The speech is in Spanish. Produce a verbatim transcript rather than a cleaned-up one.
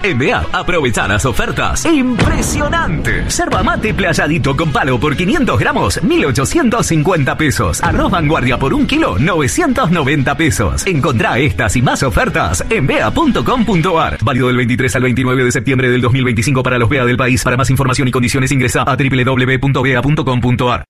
En B A, aprovecha las ofertas impresionantes. Yerba mate playadito con palo por quinientos gramos, mil ochocientos cincuenta pesos. Arroz Vanguardia por un kilo, novecientos noventa pesos. Encontrá estas y más ofertas en bea punto com punto ar. Válido del veintitrés al veintinueve de septiembre del dos mil veinticinco para los B A del país. Para más información y condiciones ingresa a doble u doble u doble u punto bea punto com punto ar.